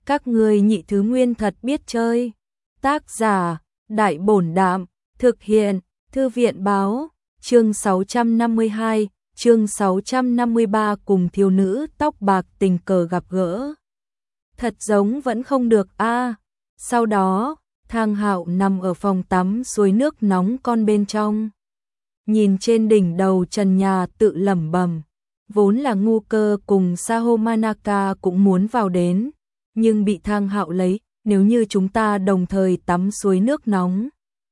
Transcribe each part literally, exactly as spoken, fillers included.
Các ngươi nhị thứ nguyên thật biết chơi. Tác giả, Đại Bổn Đạm, thực hiện, Thư viện Báo, chương sáu trăm năm mươi hai, chương sáu trăm năm mươi ba cùng thiếu nữ tóc bạc tình cờ gặp gỡ. Thật giống vẫn không được a. À. Sau đó, Thang Hạo nằm ở phòng tắm suối nước nóng con bên trong. Nhìn trên đỉnh đầu trần nhà tự lẩm bẩm, vốn là Ngu Cơ cùng Saho Manaka cũng muốn vào đến, nhưng bị Thang Hạo lấy, nếu như chúng ta đồng thời tắm suối nước nóng,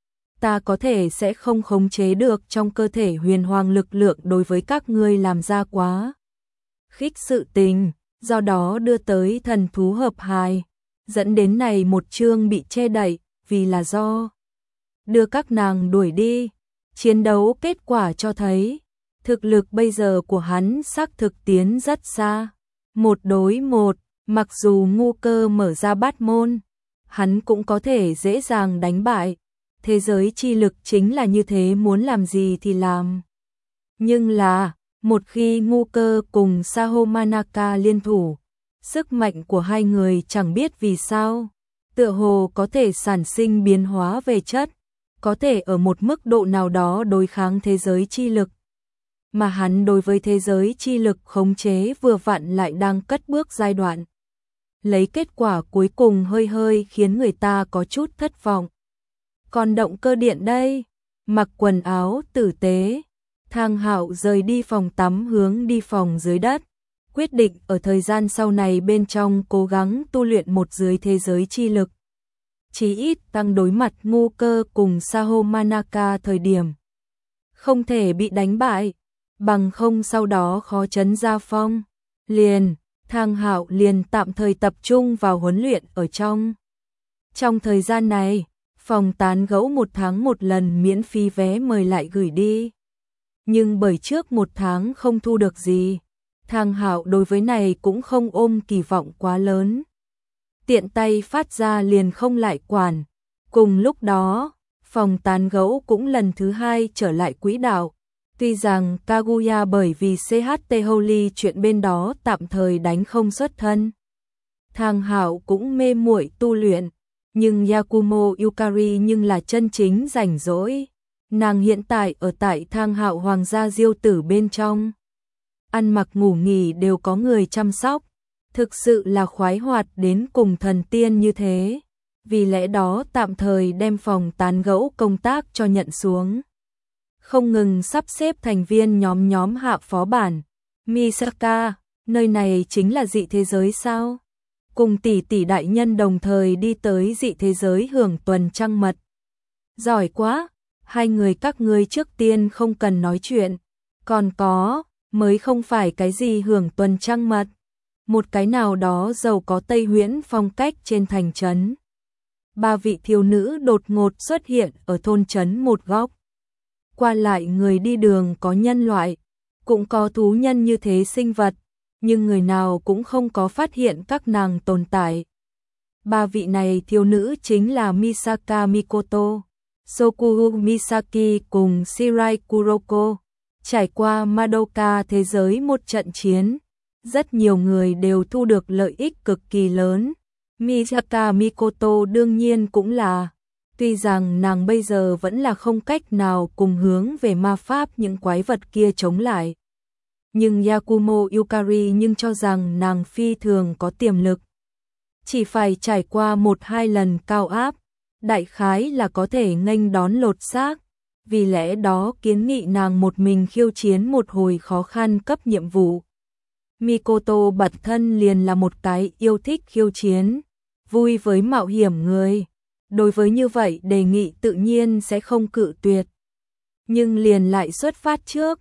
ta có thể sẽ không khống chế được trong cơ thể huyền hoàng lực lượng đối với các ngươi làm ra quá khích sự tình, do đó đưa tới thần thú hợp hài, dẫn đến này một chương bị che đậy, vì là do đưa các nàng đuổi đi. Chiến đấu kết quả cho thấy, thực lực bây giờ của hắn xác thực tiến rất xa. Một đối một, mặc dù Ngu Cơ mở ra bát môn, hắn cũng có thể dễ dàng đánh bại. Thế giới chi lực chính là như thế, muốn làm gì thì làm. Nhưng là, một khi Ngu Cơ cùng Saho Manaka liên thủ, sức mạnh của hai người chẳng biết vì sao, tựa hồ có thể sản sinh biến hóa về chất, có thể ở một mức độ nào đó đối kháng thế giới chi lực. Mà hắn đối với thế giới chi lực khống chế vừa vặn lại đang cất bước giai đoạn. Lấy kết quả cuối cùng hơi hơi khiến người ta có chút thất vọng. Còn động cơ điện đây, mặc quần áo tử tế, Thang Hạo rời đi phòng tắm hướng đi phòng dưới đất, quyết định ở thời gian sau này bên trong cố gắng tu luyện một dưới thế giới chi lực. Chí ít tăng đối mặt Ngu Cơ cùng Saho Manaka thời điểm không thể bị đánh bại, bằng không sau đó khó trấn gia phong. Liền, Thang Hạo liền tạm thời tập trung vào huấn luyện ở trong. Trong thời gian này, phòng tán gẫu một tháng một lần miễn phí vé mời lại gửi đi. Nhưng bởi trước một tháng không thu được gì, Thang Hạo đối với này cũng không ôm kỳ vọng quá lớn. Tiện tay phát ra liền không lại quản. Cùng lúc đó, phòng tán gẫu cũng lần thứ hai trở lại quỹ đạo. Tuy rằng Kaguya bởi vì xê hát tê Holy chuyện bên đó tạm thời đánh không xuất thân, Thang Hạo cũng mê muội tu luyện, nhưng Yakumo Yukari nhưng là chân chính rảnh rỗi. Nàng hiện tại ở tại Thang Hạo Hoàng gia diêu tử bên trong, ăn mặc ngủ nghỉ đều có người chăm sóc, thực sự là khoái hoạt đến cùng thần tiên như thế. Vì lẽ đó tạm thời đem phòng tán gẫu công tác cho nhận xuống, không ngừng sắp xếp thành viên nhóm nhóm hạ phó bản. Misaka, nơi này chính là dị thế giới sao? Cùng tỷ tỷ đại nhân đồng thời đi tới dị thế giới hưởng tuần trăng mật. Giỏi quá, hai người các ngươi trước tiên không cần nói chuyện. Còn có, mới không phải cái gì hưởng tuần trăng mật, một cái nào đó giàu có Tây Huyễn phong cách trên thành trấn. Ba vị thiếu nữ đột ngột xuất hiện ở thôn trấn một góc. Qua lại người đi đường có nhân loại, cũng có thú nhân như thế sinh vật, nhưng người nào cũng không có phát hiện các nàng tồn tại. Ba vị này thiếu nữ chính là Misaka Mikoto, Sokuhu Misaki cùng Shirai Kuroko. Trải qua Madoka thế giới một trận chiến, rất nhiều người đều thu được lợi ích cực kỳ lớn. Misaka Mikoto đương nhiên cũng là, tuy rằng nàng bây giờ vẫn là không cách nào cùng hướng về ma pháp những quái vật kia chống lại, nhưng Yakumo Yukari nhưng cho rằng nàng phi thường có tiềm lực. Chỉ phải trải qua một hai lần cao áp, đại khái là có thể nghênh đón lột xác. Vì lẽ đó kiến nghị nàng một mình khiêu chiến một hồi khó khăn cấp nhiệm vụ. Mikoto bản thân liền là một cái yêu thích khiêu chiến, vui với mạo hiểm người. Đối với như vậy đề nghị tự nhiên sẽ không cự tuyệt. Nhưng liền lại xuất phát trước,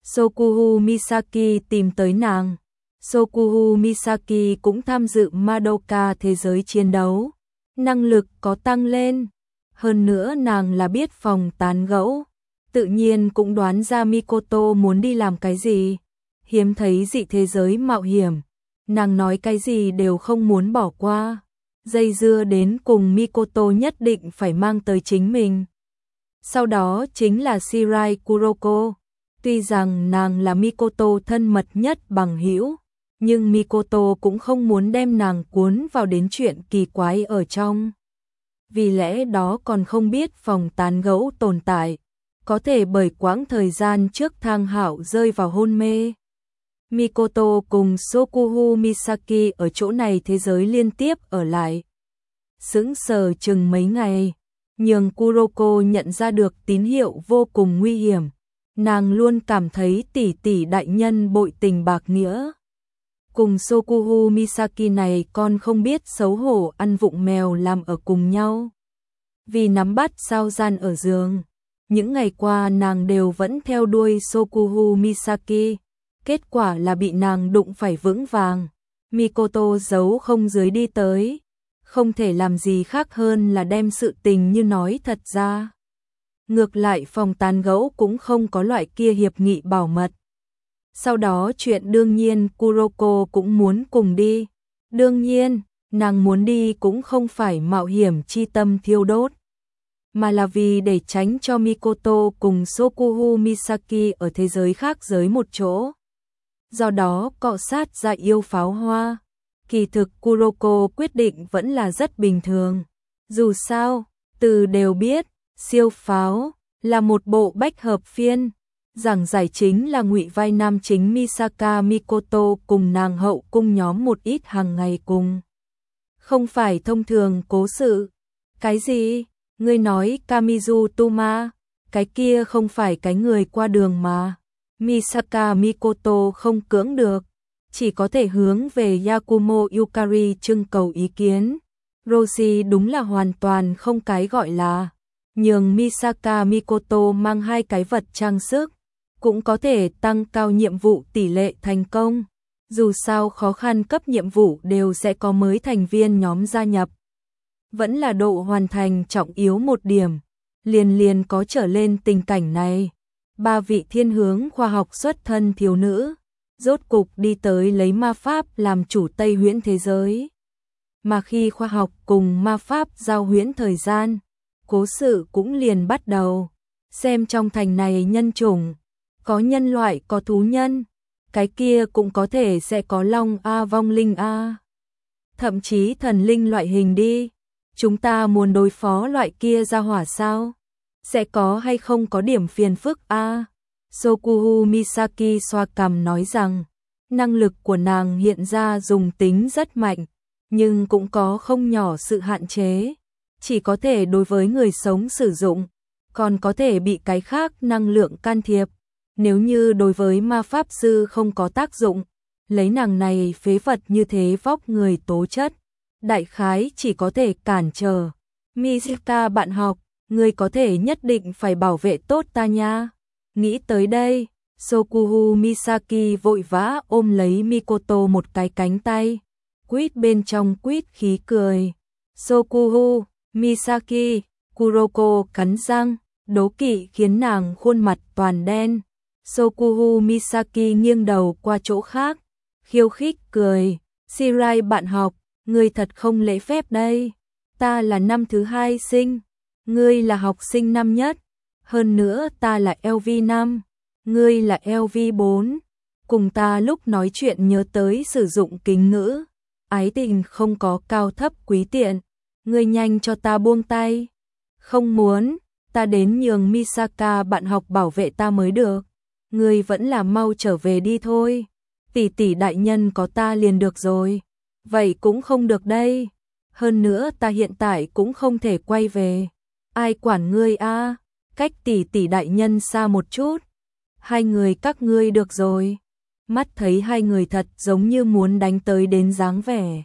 Sokuhu Misaki tìm tới nàng. Sokuhu Misaki cũng tham dự Madoka thế giới chiến đấu, năng lực có tăng lên. Hơn nữa nàng là biết phòng tán gẫu, tự nhiên cũng đoán ra Mikoto muốn đi làm cái gì. Hiếm thấy dị thế giới mạo hiểm, nàng nói cái gì đều không muốn bỏ qua. Dây dưa đến cùng Mikoto nhất định phải mang tới chính mình. Sau đó chính là Shirai Kuroko. Tuy rằng nàng là Mikoto thân mật nhất bằng hữu, nhưng Mikoto cũng không muốn đem nàng cuốn vào đến chuyện kỳ quái ở trong. Vì lẽ đó còn không biết phòng tán gẫu tồn tại, có thể bởi quãng thời gian trước Thang Hạo rơi vào hôn mê. Mikoto cùng Sokuhu Misaki ở chỗ này thế giới liên tiếp ở lại. Sững sờ chừng mấy ngày, nhưng Kuroko nhận ra được tín hiệu vô cùng nguy hiểm. Nàng luôn cảm thấy tỷ tỷ đại nhân bội tình bạc nghĩa. Cùng Sokuhu Misaki này con không biết xấu hổ ăn vụng mèo làm ở cùng nhau. Vì nắm bắt sao gian ở giường, những ngày qua nàng đều vẫn theo đuôi Sokuhu Misaki. Kết quả là bị nàng đụng phải vững vàng. Mikoto giấu không dưới đi tới, không thể làm gì khác hơn là đem sự tình như nói thật ra. Ngược lại phòng tán gẫu cũng không có loại kia hiệp nghị bảo mật. Sau đó chuyện đương nhiên Kuroko cũng muốn cùng đi. Đương nhiên, nàng muốn đi cũng không phải mạo hiểm chi tâm thiêu đốt, mà là vì để tránh cho Mikoto cùng Sokuhu Misaki ở thế giới khác giới một chỗ. Do đó cọ sát ra yêu pháo hoa. Kỳ thực Kuroko quyết định vẫn là rất bình thường. Dù sao, từ đều biết, siêu pháo là một bộ bách hợp phiên. Giảng giải chính là ngụy vai nam chính Misaka Mikoto cùng nàng hậu cung nhóm một ít hàng ngày cùng. Không phải thông thường cố sự. Cái gì? Ngươi nói Kamizu Tuma, cái kia không phải cái người qua đường mà. Misaka Mikoto không cưỡng được, chỉ có thể hướng về Yakumo Yukari trưng cầu ý kiến. Roshi đúng là hoàn toàn không cái gọi là, nhường Misaka Mikoto mang hai cái vật trang sức, cũng có thể tăng cao nhiệm vụ tỷ lệ thành công. Dù sao khó khăn cấp nhiệm vụ đều sẽ có mới thành viên nhóm gia nhập. Vẫn là độ hoàn thành trọng yếu một điểm, liền liền có trở lên tình cảnh này. Ba vị thiên hướng khoa học xuất thân thiếu nữ, rốt cục đi tới lấy ma pháp làm chủ Tây Huyễn thế giới. Mà khi khoa học cùng ma pháp giao huyễn thời gian, cố sự cũng liền bắt đầu. Xem trong thành này nhân chủng, có nhân loại có thú nhân, cái kia cũng có thể sẽ có long A vong linh A. Thậm chí thần linh loại hình đi, chúng ta muốn đối phó loại kia ra hỏa sao? Sẽ có hay không có điểm phiền phức a? À, Sokuhu Misaki xoa cằm nói rằng, năng lực của nàng hiện ra dùng tính rất mạnh, nhưng cũng có không nhỏ sự hạn chế, chỉ có thể đối với người sống sử dụng, còn có thể bị cái khác năng lượng can thiệp. Nếu như đối với ma pháp sư không có tác dụng, lấy nàng này phế vật như thế vóc người tố chất, đại khái chỉ có thể cản trở. Misaka bạn học, ngươi có thể nhất định phải bảo vệ tốt ta nha. Nghĩ tới đây, Sokuhu Misaki vội vã ôm lấy Mikoto một cái cánh tay, quýt bên trong quýt khí cười. Sokuhu Misaki, Kuroko cắn răng, đố kỵ khiến nàng khuôn mặt toàn đen. Sokuhu Misaki nghiêng đầu qua chỗ khác, khiêu khích cười. Shirai bạn học, ngươi thật không lễ phép đây. Ta là năm thứ hai sinh, ngươi là học sinh năm nhất. Hơn nữa ta là L V năm, ngươi là L V bốn. Cùng ta lúc nói chuyện nhớ tới sử dụng kính ngữ. Ái tình không có cao thấp quý tiện. Ngươi nhanh cho ta buông tay. Không muốn, ta đến nhường Misaka bạn học bảo vệ ta mới được. Ngươi vẫn là mau trở về đi thôi. Tỷ tỷ đại nhân có ta liền được rồi. Vậy cũng không được đây. Hơn nữa ta hiện tại cũng không thể quay về. Ai quản ngươi a? Cách tỷ tỷ đại nhân xa một chút. Hai người các ngươi được rồi. Mắt thấy hai người thật giống như muốn đánh tới đến dáng vẻ.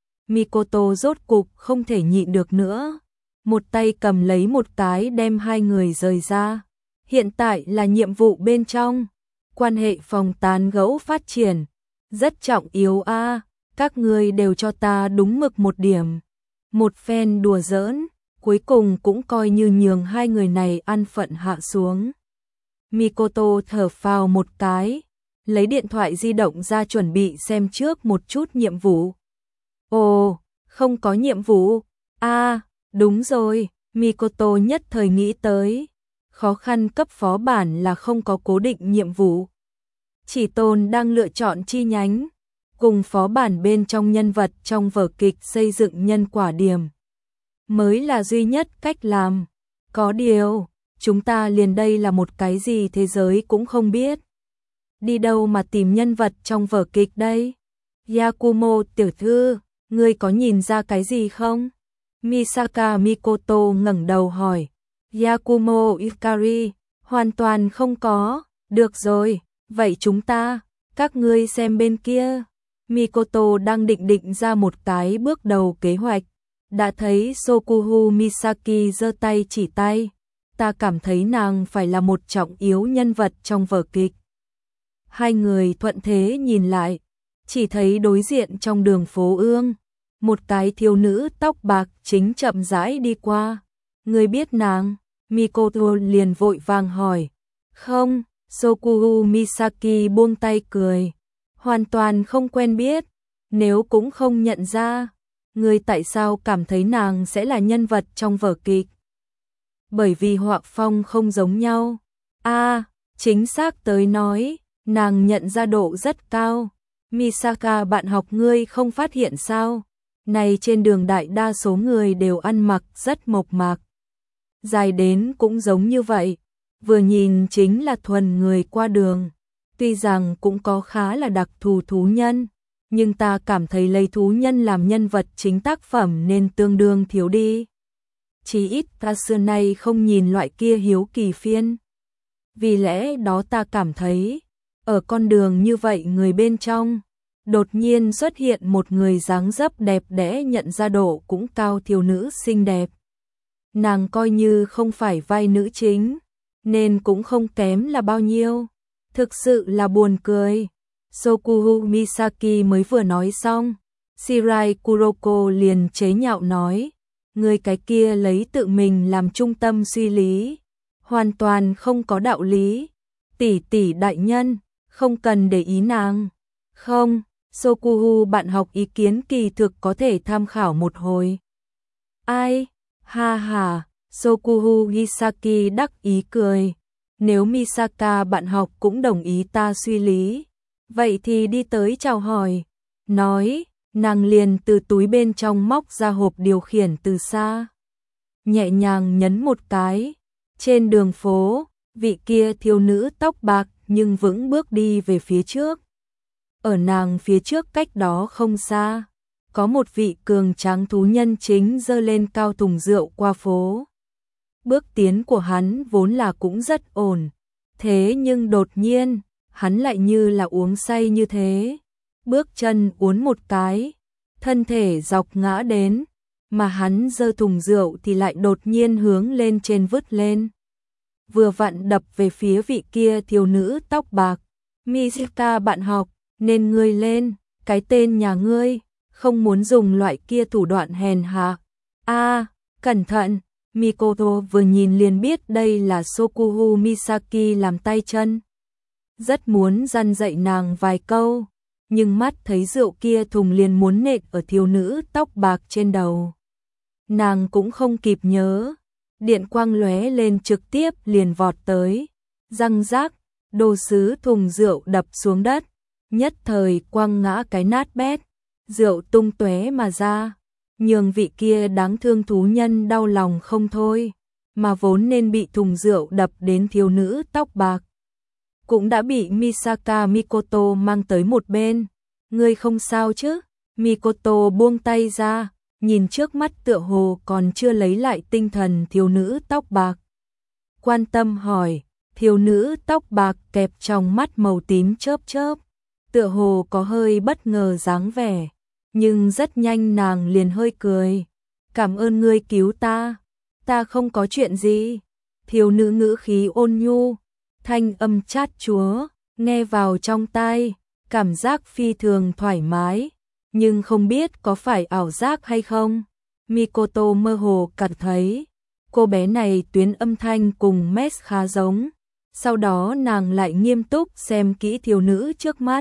Mikoto rốt cục không thể nhịn được nữa. Một tay cầm lấy một cái đem hai người rời ra. Hiện tại là nhiệm vụ bên trong. Quan hệ phòng tán gẫu phát triển. Rất trọng yếu a. À, các ngươi đều cho ta đúng mực một điểm. Một phen đùa giỡn, cuối cùng cũng coi như nhường hai người này ăn phận hạ xuống. Mikoto thở phào một cái, lấy điện thoại di động ra chuẩn bị xem trước một chút nhiệm vụ. Ồ, không có nhiệm vụ. A, à, đúng rồi, Mikoto nhất thời nghĩ tới. Khó khăn cấp phó bản là không có cố định nhiệm vụ. Chỉ Tôn đang lựa chọn chi nhánh. cùng phó bản bên trong nhân vật trong vở kịch xây dựng nhân quả điểm. Mới là duy nhất cách làm. Có điều, chúng ta liền đây là một cái gì thế giới cũng không biết. Đi đâu mà tìm nhân vật trong vở kịch đây? Yakumo tiểu thư, ngươi có nhìn ra cái gì không? Misaka Mikoto ngẩng đầu hỏi. Yakumo Ikari, hoàn toàn không có. Được rồi, vậy chúng ta, các ngươi xem bên kia. Mikoto đang định định ra một cái bước đầu kế hoạch. Đã thấy Sokuhu Misaki giơ tay chỉ tay. Ta cảm thấy nàng phải là một trọng yếu nhân vật trong vở kịch. Hai người thuận thế nhìn lại, chỉ thấy đối diện trong đường phố Ương, một cái thiếu nữ tóc bạc chính chậm rãi đi qua. Người biết nàng? Mikoto liền vội vàng hỏi. Không, Sokuhu Misaki buông tay cười. Hoàn toàn không quen biết, nếu cũng không nhận ra. Người tại sao cảm thấy nàng sẽ là nhân vật trong vở kịch? Bởi vì họa phong không giống nhau. A, chính xác tới nói, nàng nhận ra độ rất cao. Misaka bạn học ngươi không phát hiện sao? Này trên đường đại đa số người đều ăn mặc rất mộc mạc. Dài đến cũng giống như vậy, vừa nhìn chính là thuần người qua đường. Tuy rằng cũng có khá là đặc thù thú nhân, nhưng ta cảm thấy lấy thú nhân làm nhân vật chính tác phẩm nên tương đương thiếu đi. Chỉ ít ta xưa nay không nhìn loại kia hiếu kỳ phiên. Vì lẽ đó ta cảm thấy, ở con đường như vậy người bên trong, đột nhiên xuất hiện một người dáng dấp đẹp đẽ nhận ra độ cũng cao thiếu nữ xinh đẹp. Nàng coi như không phải vai nữ chính, nên cũng không kém là bao nhiêu. Thực sự là buồn cười. Sokuhu Misaki mới vừa nói xong, Shirai Kuroko liền chế nhạo nói, người cái kia lấy tự mình làm trung tâm suy lý, hoàn toàn không có đạo lý. Tỷ tỷ đại nhân, không cần để ý nàng. Không, Sokuhu bạn học ý kiến kỳ thực có thể tham khảo một hồi. Ai? Ha ha, Sokuhu Hisaki đắc ý cười. Nếu Misaka bạn học cũng đồng ý ta suy lý, vậy thì đi tới chào hỏi. Nói, nàng liền từ túi bên trong móc ra hộp điều khiển từ xa. Nhẹ nhàng nhấn một cái. Trên đường phố, vị kia thiếu nữ tóc bạc nhưng vững bước đi về phía trước. Ở nàng phía trước cách đó không xa, có một vị cường tráng thú nhân chính giơ lên cao thùng rượu qua phố. Bước tiến của hắn vốn là cũng rất ổn, thế nhưng đột nhiên, hắn lại như là uống say như thế. Bước chân uốn một cái, thân thể dọc ngã đến, mà hắn giơ thùng rượu thì lại đột nhiên hướng lên trên vứt lên. Vừa vặn đập về phía vị kia thiếu nữ tóc bạc. Misaka bạn học, nên ngươi lên, cái tên nhà ngươi, không muốn dùng loại kia thủ đoạn hèn hạ. A, cẩn thận. Mikoto vừa nhìn liền biết đây là Sokuhu Misaki làm tay chân. Rất muốn răn dạy nàng vài câu, nhưng mắt thấy rượu kia thùng liền muốn nện ở thiếu nữ tóc bạc trên đầu. Nàng cũng không kịp nhớ, điện quang lóe lên trực tiếp liền vọt tới, răng rác, đồ sứ thùng rượu đập xuống đất, nhất thời quăng ngã cái nát bét, rượu tung tóe mà ra. Nhường vị kia đáng thương thú nhân đau lòng không thôi, mà vốn nên bị thùng rượu đập đến thiếu nữ tóc bạc. Cũng đã bị Misaka Mikoto mang tới một bên. Ngươi không sao chứ? Mikoto buông tay ra, nhìn trước mắt tựa hồ còn chưa lấy lại tinh thần thiếu nữ tóc bạc. Quan tâm hỏi, thiếu nữ tóc bạc kẹp trong mắt màu tím chớp chớp, tựa hồ có hơi bất ngờ dáng vẻ. Nhưng rất nhanh nàng liền hơi cười. Cảm ơn ngươi cứu ta. Ta không có chuyện gì. Thiếu nữ ngữ khí ôn nhu, thanh âm chát chúa, nghe vào trong tai, cảm giác phi thường thoải mái. Nhưng không biết có phải ảo giác hay không. Mikoto mơ hồ cảm thấy cô bé này tuyến âm thanh cùng Mes khá giống. Sau đó nàng lại nghiêm túc xem kỹ thiếu nữ trước mắt.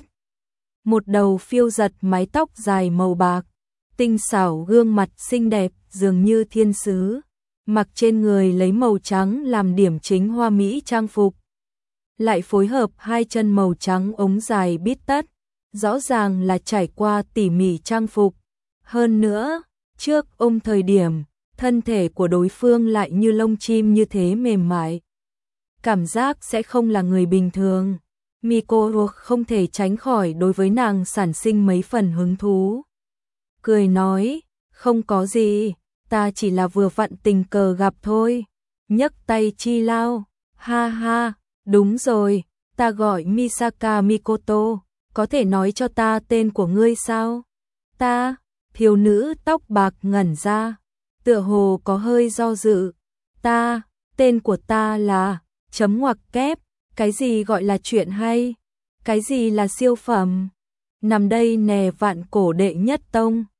Một đầu phiêu giật mái tóc dài màu bạc, tinh xảo gương mặt xinh đẹp dường như thiên sứ, mặc trên người lấy màu trắng làm điểm chính hoa mỹ trang phục. Lại phối hợp hai chân màu trắng ống dài bít tất, rõ ràng là trải qua tỉ mỉ trang phục. Hơn nữa, trước ôm thời điểm, thân thể của đối phương lại như lông chim như thế mềm mại. Cảm giác sẽ không là người bình thường. Miko không thể tránh khỏi đối với nàng sản sinh mấy phần hứng thú. Cười nói, không có gì, ta chỉ là vừa vặn tình cờ gặp thôi. Nhấc tay chi lao, ha ha, đúng rồi, ta gọi Misaka Mikoto, có thể nói cho ta tên của ngươi sao? Ta, thiếu nữ tóc bạc ngẩn ra, tựa hồ có hơi do dự. Ta, tên của ta là, chấm ngoặc kép, cái gì gọi là chuyện hay? Cái gì là siêu phẩm? Nằm đây nè vạn cổ đệ nhất tông.